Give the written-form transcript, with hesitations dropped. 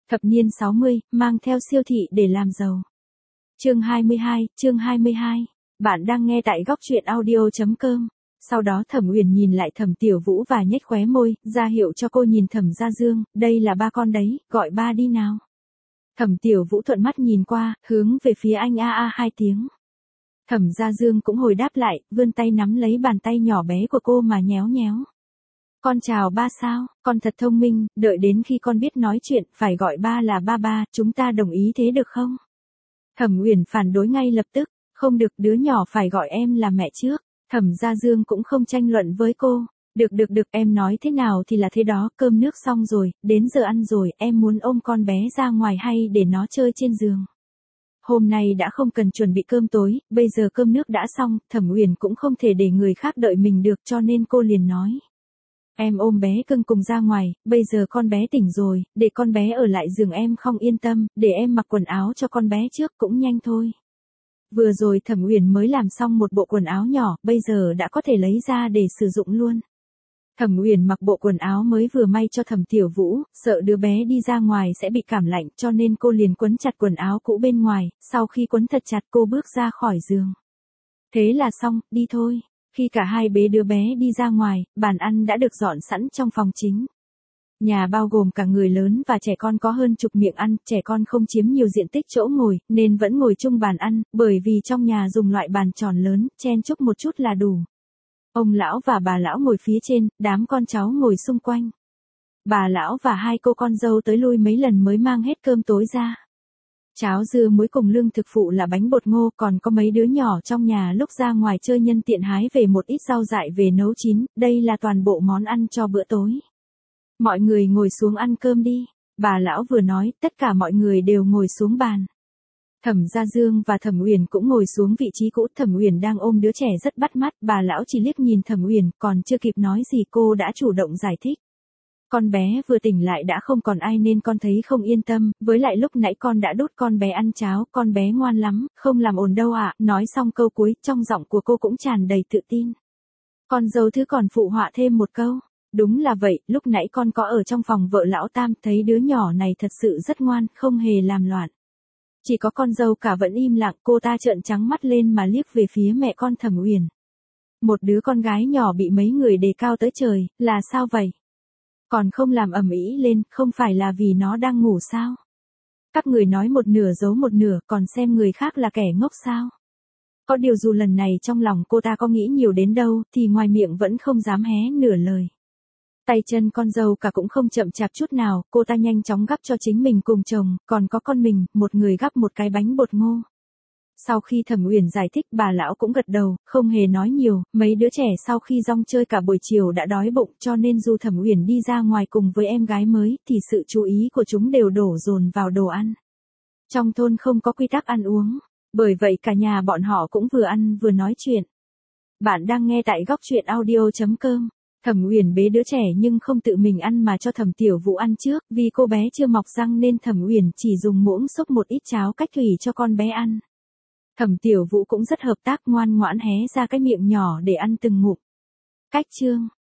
Thập niên 60, mang theo siêu thị để làm giàu. Chương 22. Bạn đang nghe tại góc truyện audio.com. Sau đó Thẩm Uyển nhìn lại Thẩm Tiểu Vũ và nhếch khóe môi, ra hiệu cho cô nhìn Thẩm Gia Dương, đây là ba con đấy, gọi ba đi nào. Thẩm Tiểu Vũ thuận mắt nhìn qua, hướng về phía anh a hai tiếng. Thẩm Gia Dương cũng hồi đáp lại, vươn tay nắm lấy bàn tay nhỏ bé của cô mà nhéo nhéo. Con chào ba sao, con thật thông minh, đợi đến khi con biết nói chuyện, phải gọi ba là ba, chúng ta đồng ý thế được không? Thẩm Uyển phản đối ngay lập tức, không được, đứa nhỏ phải gọi em là mẹ trước. Thẩm Gia Dương cũng không tranh luận với cô, được, em nói thế nào thì là thế đó, cơm nước xong rồi, đến giờ ăn rồi, em muốn ôm con bé ra ngoài hay để nó chơi trên giường. Hôm nay đã không cần chuẩn bị cơm tối, bây giờ cơm nước đã xong, Thẩm Uyển cũng không thể để người khác đợi mình được cho nên cô liền nói. Em ôm bé cưng cùng ra ngoài, bây giờ con bé tỉnh rồi, để con bé ở lại giường em không yên tâm, để em mặc quần áo cho con bé trước cũng nhanh thôi. Vừa rồi Thẩm Uyển mới làm xong một bộ quần áo nhỏ, bây giờ đã có thể lấy ra để sử dụng luôn. Thẩm Uyển mặc bộ quần áo mới vừa may cho Thẩm Tiểu Vũ, sợ đứa bé đi ra ngoài sẽ bị cảm lạnh cho nên cô liền quấn chặt quần áo cũ bên ngoài, sau khi quấn thật chặt cô bước ra khỏi giường. Thế là xong, đi thôi. Khi cả hai bế đứa bé đi ra ngoài, bàn ăn đã được dọn sẵn trong phòng chính. Nhà bao gồm cả người lớn và trẻ con có hơn chục miệng ăn, trẻ con không chiếm nhiều diện tích chỗ ngồi, nên vẫn ngồi chung bàn ăn, bởi vì trong nhà dùng loại bàn tròn lớn, chen chúc một chút là đủ. Ông lão và bà lão ngồi phía trên, đám con cháu ngồi xung quanh. Bà lão và hai cô con dâu tới lui mấy lần mới mang hết cơm tối ra. Cháo dưa muối cùng lương thực phụ là bánh bột ngô, còn có mấy đứa nhỏ trong nhà lúc ra ngoài chơi nhân tiện hái về một ít rau dại về nấu chín, đây là toàn bộ món ăn cho bữa tối. Mọi người ngồi xuống ăn cơm đi, bà lão vừa nói, tất cả mọi người đều ngồi xuống bàn. Thẩm Gia Dương và Thẩm Uyển cũng ngồi xuống vị trí cũ, Thẩm Uyển đang ôm đứa trẻ rất bắt mắt, bà lão chỉ liếc nhìn Thẩm Uyển, còn chưa kịp nói gì cô đã chủ động giải thích. Con bé vừa tỉnh lại đã không còn ai nên con thấy không yên tâm, với lại lúc nãy con đã đút con bé ăn cháo, con bé ngoan lắm, không làm ồn đâu ạ. Nói xong câu cuối, trong giọng của cô cũng tràn đầy tự tin. Con dâu thứ còn phụ họa thêm một câu. Đúng là vậy, lúc nãy con có ở trong phòng vợ lão Tam, thấy đứa nhỏ này thật sự rất ngoan, không hề làm loạn. Chỉ có con dâu cả vẫn im lặng, cô ta trợn trắng mắt lên mà liếc về phía mẹ con Thẩm Uyển. Một đứa con gái nhỏ bị mấy người đề cao tới trời, là sao vậy? Còn không làm ầm ĩ lên, không phải là vì nó đang ngủ sao? Các người nói một nửa giấu một nửa, còn xem người khác là kẻ ngốc sao? Có điều dù lần này trong lòng cô ta có nghĩ nhiều đến đâu, thì ngoài miệng vẫn không dám hé nửa lời. Tay chân con dâu cả cũng không chậm chạp chút nào, cô ta nhanh chóng gắp cho chính mình cùng chồng, còn có con mình, một người gắp một cái bánh bột ngô. Sau khi Thẩm Uyển giải thích, bà lão cũng gật đầu, không hề nói nhiều, mấy đứa trẻ sau khi rong chơi cả buổi chiều đã đói bụng cho nên dù Thẩm Uyển đi ra ngoài cùng với em gái mới, thì sự chú ý của chúng đều đổ dồn vào đồ ăn. Trong thôn không có quy tắc ăn uống, bởi vậy cả nhà bọn họ cũng vừa ăn vừa nói chuyện. Bạn đang nghe tại góc truyện audio.com. Thẩm Uyển bế đứa trẻ nhưng không tự mình ăn mà cho Thẩm Tiểu Vũ ăn trước, vì cô bé chưa mọc răng nên Thẩm Uyển chỉ dùng muỗng xúc một ít cháo cách thủy cho con bé ăn. Thẩm Tiểu Vũ cũng rất hợp tác, ngoan ngoãn hé ra cái miệng nhỏ để ăn từng ngụm. Cách chương